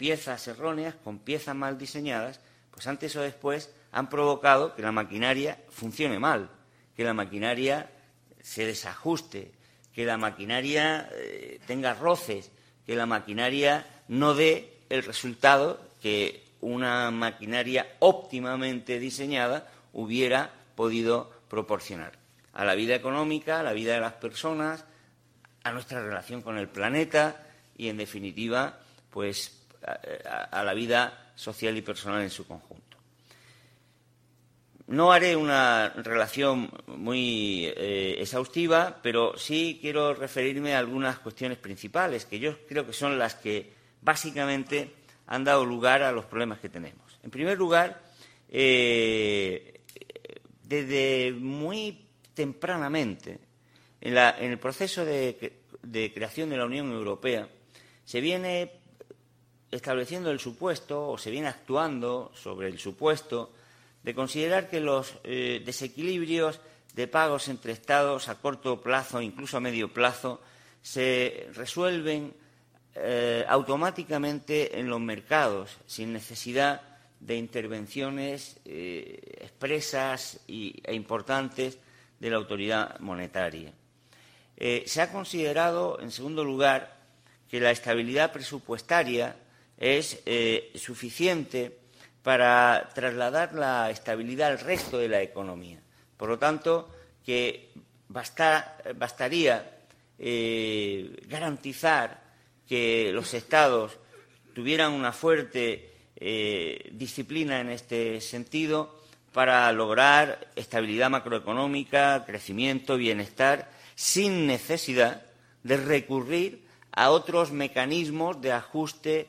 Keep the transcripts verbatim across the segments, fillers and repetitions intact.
piezas erróneas, con piezas mal diseñadas, pues antes o después han provocado que la maquinaria funcione mal, que la maquinaria se desajuste, que la maquinaria eh, tenga roces, que la maquinaria no dé el resultado que una maquinaria óptimamente diseñada hubiera podido proporcionar a la vida económica, a la vida de las personas, a nuestra relación con el planeta y, en definitiva, pues a, a, a la vida social y personal en su conjunto. No haré una relación muy eh, exhaustiva, pero sí quiero referirme a algunas cuestiones principales, que yo creo que son las que básicamente han dado lugar a los problemas que tenemos. En primer lugar, eh, desde muy tempranamente, en, la, en el proceso de, de creación de la Unión Europea, se viene estableciendo el supuesto, o se viene actuando sobre el supuesto, de considerar que los eh, desequilibrios de pagos entre Estados a corto plazo, incluso a medio plazo, se resuelven eh, automáticamente en los mercados, sin necesidad de intervenciones eh, expresas y, e importantes de la autoridad monetaria. Eh, se ha considerado, en segundo lugar, que la estabilidad presupuestaria es eh, suficiente para trasladar la estabilidad al resto de la economía. Por lo tanto, que basta, bastaría eh, garantizar que los Estados tuvieran una fuerte eh, disciplina en este sentido para lograr estabilidad macroeconómica, crecimiento, bienestar, sin necesidad de recurrir a otros mecanismos de ajuste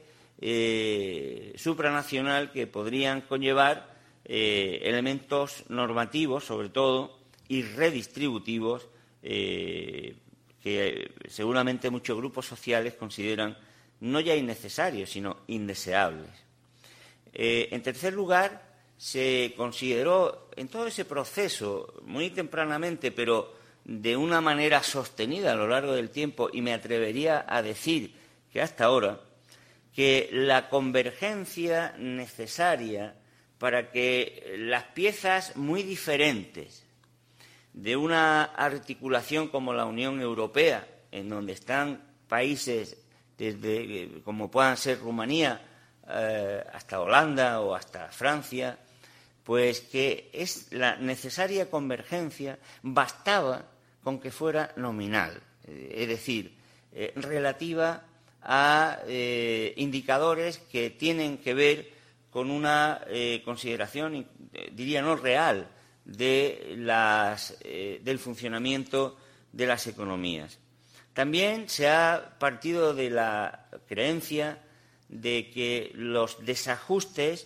Eh, supranacional que podrían conllevar eh, elementos normativos, sobre todo, y redistributivos, eh, que seguramente muchos grupos sociales consideran no ya innecesarios, sino indeseables. Eh, en tercer lugar, se consideró en todo ese proceso, muy tempranamente, pero de una manera sostenida a lo largo del tiempo, y me atrevería a decir que hasta ahora, que la convergencia necesaria para que las piezas muy diferentes de una articulación como la Unión Europea, en donde están países desde como puedan ser Rumanía eh, hasta Holanda o hasta Francia, pues que es la necesaria convergencia bastaba con que fuera nominal, es decir, eh, relativa a eh, indicadores que tienen que ver con una eh, consideración, eh, diría no real, de las, eh, del funcionamiento de las economías. También se ha partido de la creencia de que los desajustes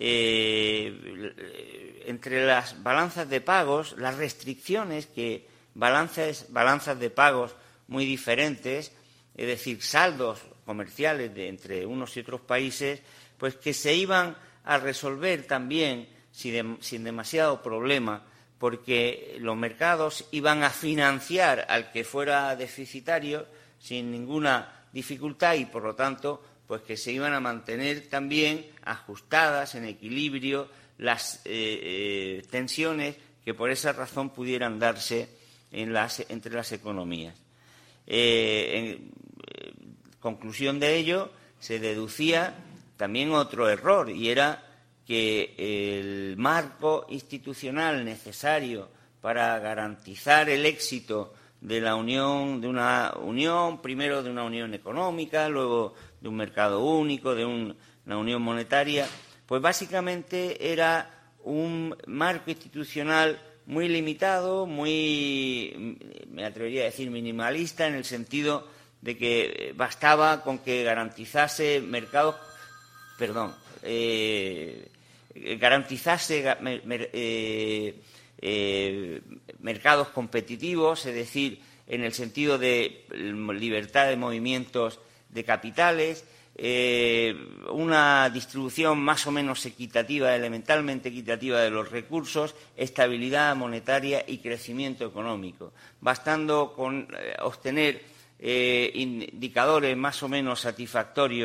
eh, entre las balanzas de pagos, las restricciones que balanzas, balanzas de pagos muy diferentes, es decir, saldos comerciales de entre unos y otros países, pues que se iban a resolver también sin, de, sin demasiado problema, porque los mercados iban a financiar al que fuera deficitario sin ninguna dificultad y, por lo tanto, pues que se iban a mantener también ajustadas, en equilibrio, las eh, eh, tensiones que por esa razón pudieran darse en las, entre las economías. Eh, en eh, conclusión de ello, se deducía también otro error, y era que el marco institucional necesario para garantizar el éxito de la unión, de una unión, primero de una unión económica, luego de un mercado único, de un, una unión monetaria, pues básicamente era un marco institucional muy limitado, muy, me atrevería a decir, minimalista, en el sentido de que bastaba con que garantizase mercados, perdón, eh, garantizase eh, eh, mercados competitivos, es decir, en el sentido de libertad de movimientos de capitales, eh, una distribución más o menos equitativa, elementalmente equitativa de los recursos, estabilidad monetaria y crecimiento económico, bastando con eh, obtener eh, indicadores más o menos satisfactorios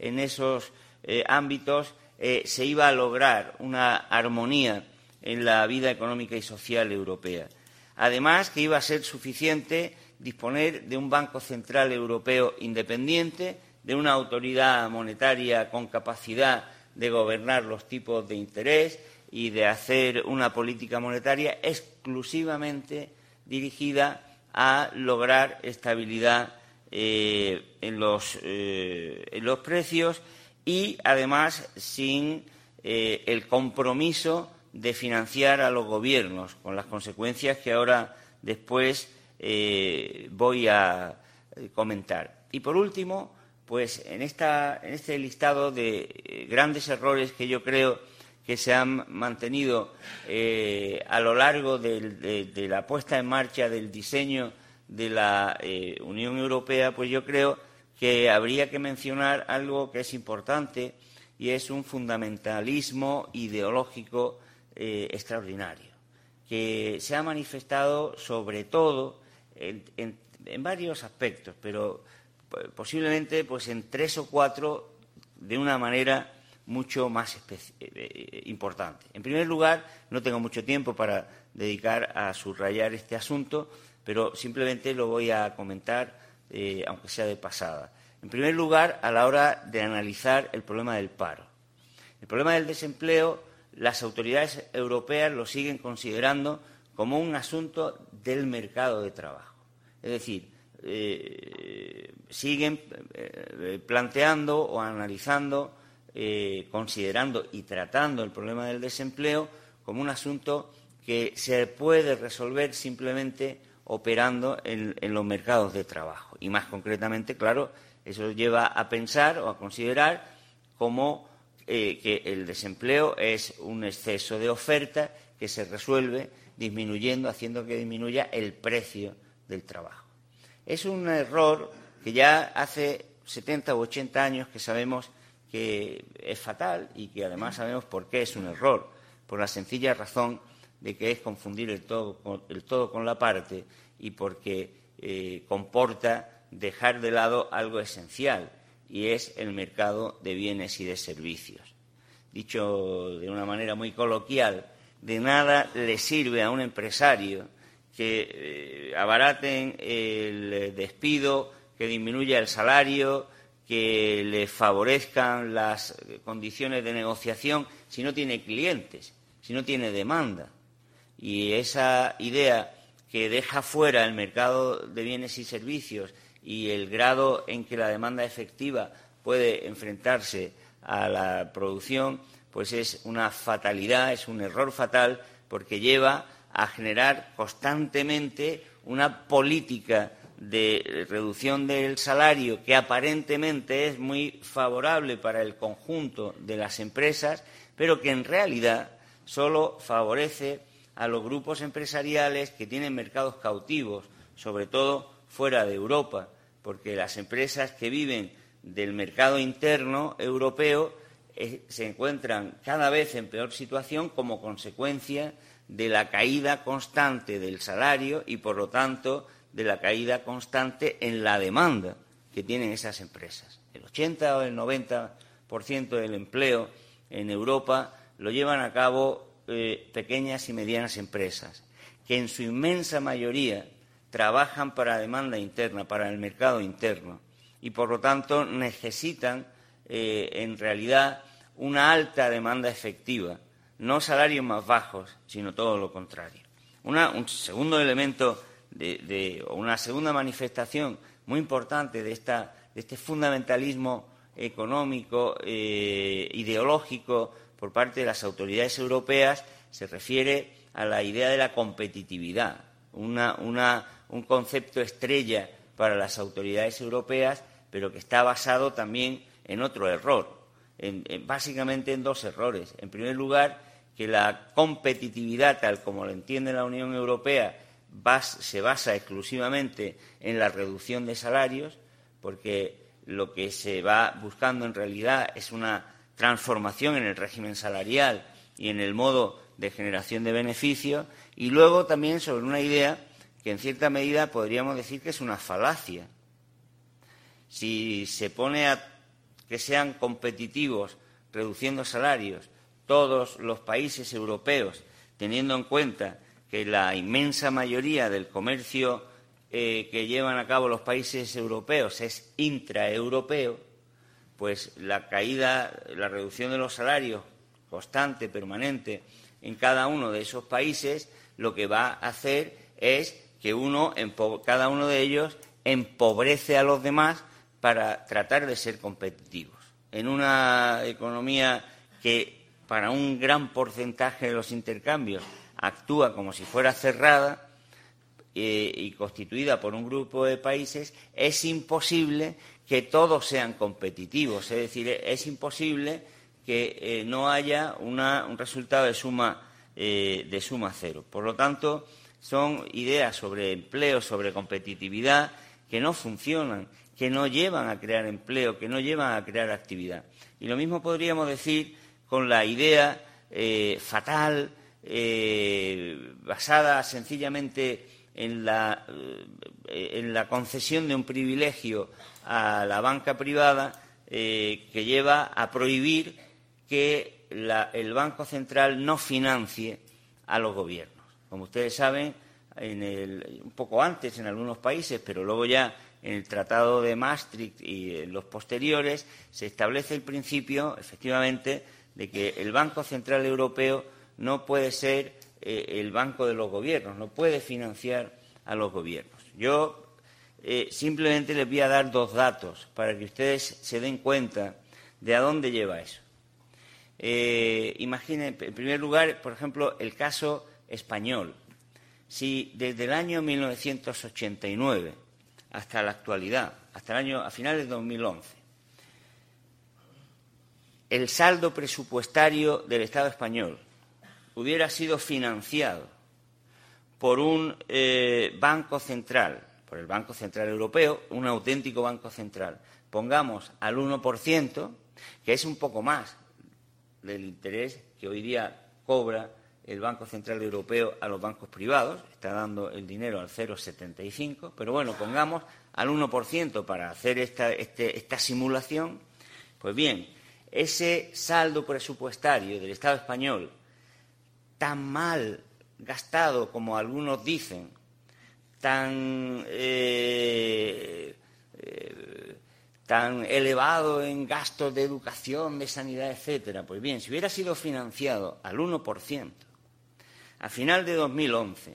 en esos eh, ámbitos eh, se iba a lograr una armonía en la vida económica y social europea. Además, que iba a ser suficiente disponer de un Banco Central Europeo independiente, de una autoridad monetaria con capacidad de gobernar los tipos de interés y de hacer una política monetaria exclusivamente dirigida a lograr estabilidad eh, en, los, eh, en los precios y, además, sin eh, el compromiso de financiar a los gobiernos, con las consecuencias que ahora después eh, voy a comentar. Y, por último, pues en, esta, en este listado de eh, grandes errores que yo creo que se han mantenido eh, a lo largo de, de, de la puesta en marcha del diseño de la eh, Unión Europea, pues yo creo que habría que mencionar algo que es importante y es un fundamentalismo ideológico eh, extraordinario, que se ha manifestado sobre todo en, en, en varios aspectos, pero posiblemente pues en tres o cuatro de una manera mucho más eh, importante. En primer lugar, no tengo mucho tiempo para dedicar a subrayar este asunto, pero simplemente lo voy a comentar, eh, aunque sea de pasada. En primer lugar, a la hora de analizar el problema del paro. El problema del desempleo, las autoridades europeas lo siguen considerando como un asunto del mercado de trabajo. Es decir, eh, siguen eh, planteando o analizando Eh, considerando y tratando el problema del desempleo como un asunto que se puede resolver simplemente operando en, en los mercados de trabajo. Y más concretamente, claro, eso lleva a pensar o a considerar como eh, que el desempleo es un exceso de oferta que se resuelve disminuyendo, haciendo que disminuya el precio del trabajo. Es un error que ya hace setenta u ochenta años que sabemos que es fatal y que además sabemos por qué es un error, por la sencilla razón de que es confundir el todo con, el todo con la parte y porque eh, comporta dejar de lado algo esencial y es el mercado de bienes y de servicios. Dicho de una manera muy coloquial, de nada le sirve a un empresario que eh, abaraten el despido, que disminuya el salario, que le favorezcan las condiciones de negociación si no tiene clientes, si no tiene demanda. Y esa idea que deja fuera el mercado de bienes y servicios y el grado en que la demanda efectiva puede enfrentarse a la producción, pues es una fatalidad, es un error fatal, porque lleva a generar constantemente una política de reducción del salario que aparentemente es muy favorable para el conjunto de las empresas, pero que en realidad solo favorece a los grupos empresariales que tienen mercados cautivos, sobre todo fuera de Europa, porque las empresas que viven del mercado interno europeo eh, se encuentran cada vez en peor situación como consecuencia de la caída constante del salario y, por lo tanto, de la caída constante en la demanda que tienen esas empresas. El ochenta o el noventa por ciento del empleo en Europa lo llevan a cabo eh, pequeñas y medianas empresas, que en su inmensa mayoría trabajan para la demanda interna, para el mercado interno, y por lo tanto necesitan eh, en realidad una alta demanda efectiva, no salarios más bajos, sino todo lo contrario. Una, un segundo elemento De, de, o una segunda manifestación muy importante de, esta, de este fundamentalismo económico, eh, ideológico por parte de las autoridades europeas se refiere a la idea de la competitividad, una, una, un concepto estrella para las autoridades europeas, pero que está basado también en otro error, en, en, básicamente en dos errores. En primer lugar, que la competitividad, tal como la entiende la Unión Europea, se basa exclusivamente en la reducción de salarios, porque lo que se va buscando en realidad es una transformación en el régimen salarial y en el modo de generación de beneficios, y luego también sobre una idea que en cierta medida podríamos decir que es una falacia. Si se pone a que sean competitivos reduciendo salarios todos los países europeos, teniendo en cuenta que la inmensa mayoría del comercio eh, que llevan a cabo los países europeos es intraeuropeo, pues la caída, la reducción de los salarios constante, permanente, en cada uno de esos países, lo que va a hacer es que uno, cada uno de ellos empobrece a los demás para tratar de ser competitivos. En una economía que para un gran porcentaje de los intercambios actúa como si fuera cerrada eh, y constituida por un grupo de países, es imposible que todos sean competitivos. Es decir, es imposible que eh, no haya una, un resultado de suma, eh, de suma cero. Por lo tanto, son ideas sobre empleo, sobre competitividad, que no funcionan, que no llevan a crear empleo, que no llevan a crear actividad. Y lo mismo podríamos decir con la idea eh, fatal, eh, basada sencillamente en la, eh, en la concesión de un privilegio a la banca privada, eh, que lleva a prohibir que la, el Banco Central no financie a los gobiernos. Como ustedes saben, en el, un poco antes en algunos países, pero luego ya en el Tratado de Maastricht y en los posteriores, se establece el principio, efectivamente, de que el Banco Central Europeo no puede ser eh, el banco de los gobiernos, no puede financiar a los gobiernos. Yo eh, simplemente les voy a dar dos datos para que ustedes se den cuenta de a dónde lleva eso. Eh, imaginen, en primer lugar, por ejemplo, el caso español. Si desde el año mil novecientos ochenta y nueve hasta la actualidad, hasta el año a finales de dos mil once, el saldo presupuestario del Estado español hubiera sido financiado por un eh, banco central, por el Banco Central Europeo, un auténtico banco central, pongamos al uno por ciento, que es un poco más del interés que hoy día cobra el Banco Central Europeo a los bancos privados, está dando el dinero al cero coma setenta y cinco, pero bueno, pongamos al uno por ciento para hacer esta, este, esta simulación. Pues bien, ese saldo presupuestario del Estado español, tan mal gastado como algunos dicen, tan, eh, eh, tan elevado en gastos de educación, de sanidad, etcétera, pues bien, si hubiera sido financiado al uno por ciento, a final de dos mil once,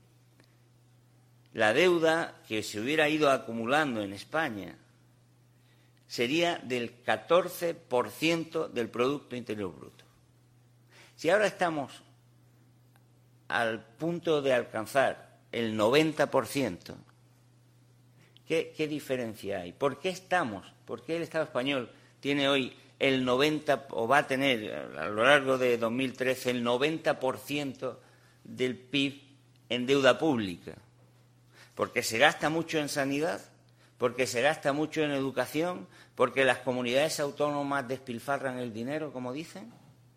la deuda que se hubiera ido acumulando en España sería del catorce por ciento del Producto Interior Bruto. Si ahora estamos al punto de alcanzar el noventa por ciento, ¿qué, qué diferencia hay? ¿Por qué estamos? ¿Por qué el Estado español tiene hoy el noventa o va a tener a lo largo de dos mil trece el noventa por ciento del P I B en deuda pública? ¿Porque se gasta mucho en sanidad? ¿Porque se gasta mucho en educación? ¿Porque las comunidades autónomas despilfarran el dinero, como dicen?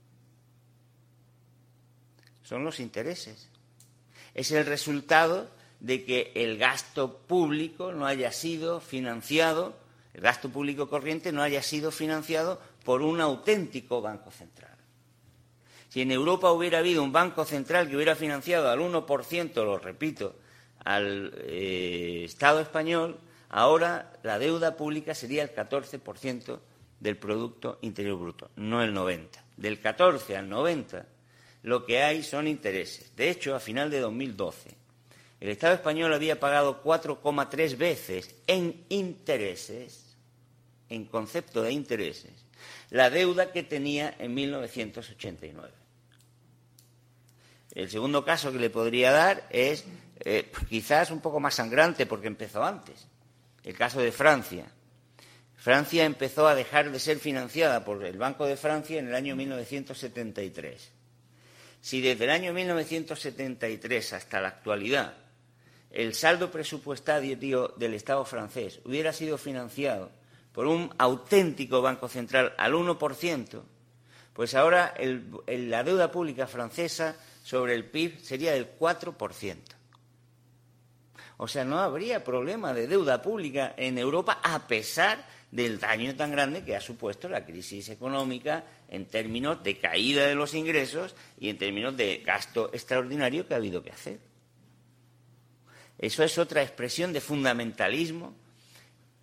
Son los intereses. Es el resultado de que el gasto público no haya sido financiado, el gasto público corriente no haya sido financiado por un auténtico banco central. Si en Europa hubiera habido un banco central que hubiera financiado al uno por ciento, lo repito, al eh, Estado español, ahora la deuda pública sería el catorce por ciento del Producto Interior Bruto, no el noventa por ciento. Del catorce al noventa por ciento lo que hay son intereses. De hecho, a final de dos mil doce, el Estado español había pagado cuatro coma tres veces en intereses, en concepto de intereses, la deuda que tenía en mil novecientos ochenta y nueve. El segundo caso que le podría dar es eh, quizás un poco más sangrante porque empezó antes. El caso de Francia. Francia empezó a dejar de ser financiada por el Banco de Francia en el año mil novecientos setenta y tres. Si desde el año mil novecientos setenta y tres hasta la actualidad el saldo presupuestario del Estado francés hubiera sido financiado por un auténtico Banco Central al uno por ciento, pues ahora el, el, la deuda pública francesa sobre el P I B sería del cuatro por ciento. O sea, no habría problema de deuda pública en Europa a pesar del daño tan grande que ha supuesto la crisis económica en términos de caída de los ingresos y en términos de gasto extraordinario que ha habido que hacer. Eso es otra expresión de fundamentalismo